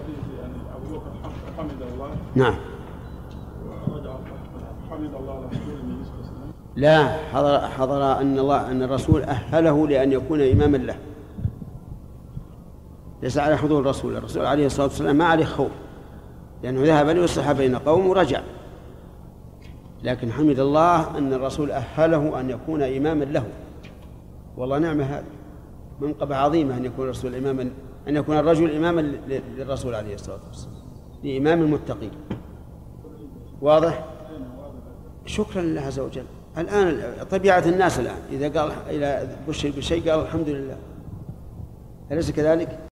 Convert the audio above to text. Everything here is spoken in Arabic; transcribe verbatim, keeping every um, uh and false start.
حديث يعني أبو بكر حمد الله. نعم. حمد الله على حضور النبي صلى الله عليه وسلم. لا، حضر حضر أن الله أن الرسول أهله لأن يكون إماما له، ليس على حضور الرسول. الرسول عليه الصلاة والسلام ما عليه خوف لأنه ذهب ليصلح بين قوم ورجع، لكن حمد الله أن الرسول أهله أن يكون إماما له. والله نعم، هذا منقبة عظيمة أن يكون الرسول إماما، أن يكون الرجل إماما للرسول عليه الصلاة والسلام، لإمام المتقين. واضح؟ شكرا لله عز وجل. الآن طبيعة الناس الآن إذا قال إذا بشر بشيء قال الحمد لله، أليس كذلك؟